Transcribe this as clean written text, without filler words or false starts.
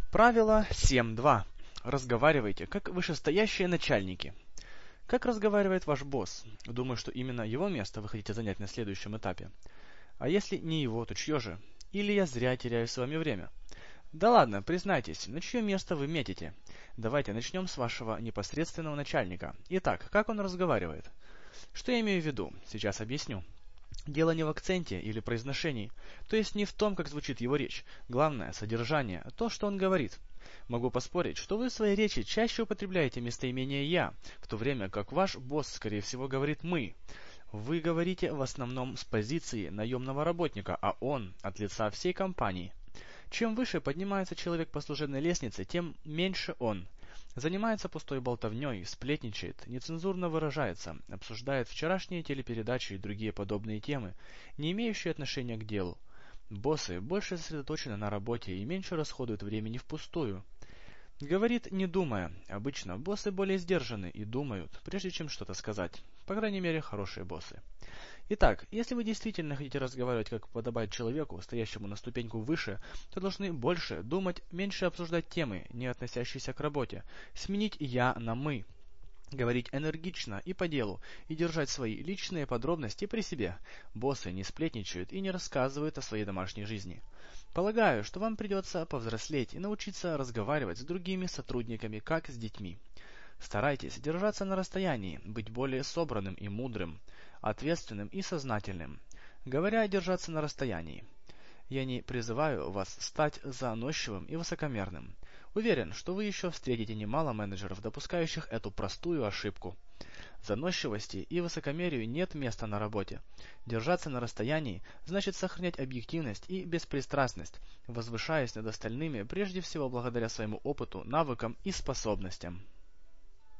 Правило 7.2. Разговаривайте как вышестоящие начальники. Как разговаривает ваш босс? Думаю, что именно его место вы хотите занять на следующем этапе. А если не его, то чье же? Или я зря теряю с вами время? Да ладно, признайтесь, на чье место вы метите? Давайте начнем с вашего непосредственного начальника. Итак, как он разговаривает? Что я имею в виду? Сейчас объясню. Дело не в акценте или произношении, то есть не в том, как звучит его речь. Главное– содержание, то, что он говорит. Могу поспорить, что вы в своей речи чаще употребляете местоимение «я», в то время как ваш босс, скорее всего, говорит «мы». Вы говорите в основном с позиции наемного работника, а он от лица всей компании. Чем выше поднимается человек по служебной лестнице, тем меньше он. Занимается пустой болтовней, сплетничает, нецензурно выражается, обсуждает вчерашние телепередачи и другие подобные темы, не имеющие отношения к делу. Боссы больше сосредоточены на работе и меньше расходуют времени впустую. Говорит, не думая. Обычно боссы более сдержаны и думают, прежде чем что-то сказать. По крайней мере, хорошие боссы. Итак, если вы действительно хотите разговаривать как подобает человеку, стоящему на ступеньку выше, то должны больше думать, меньше обсуждать темы, не относящиеся к работе, сменить «я» на «мы». Говорить энергично и по делу, и держать свои личные подробности при себе. Боссы не сплетничают и не рассказывают о своей домашней жизни. Полагаю, что вам придется повзрослеть и научиться разговаривать с другими сотрудниками, как с детьми. Старайтесь держаться на расстоянии, быть более собранным и мудрым, ответственным и сознательным. Говоря держаться на расстоянии, я не призываю вас стать заносчивым и высокомерным. Уверен, что вы еще встретите немало менеджеров, допускающих эту простую ошибку. Заносчивости и высокомерию нет места на работе. Держаться на расстоянии значит сохранять объективность и беспристрастность, возвышаясь над остальными прежде всего благодаря своему опыту, навыкам и способностям.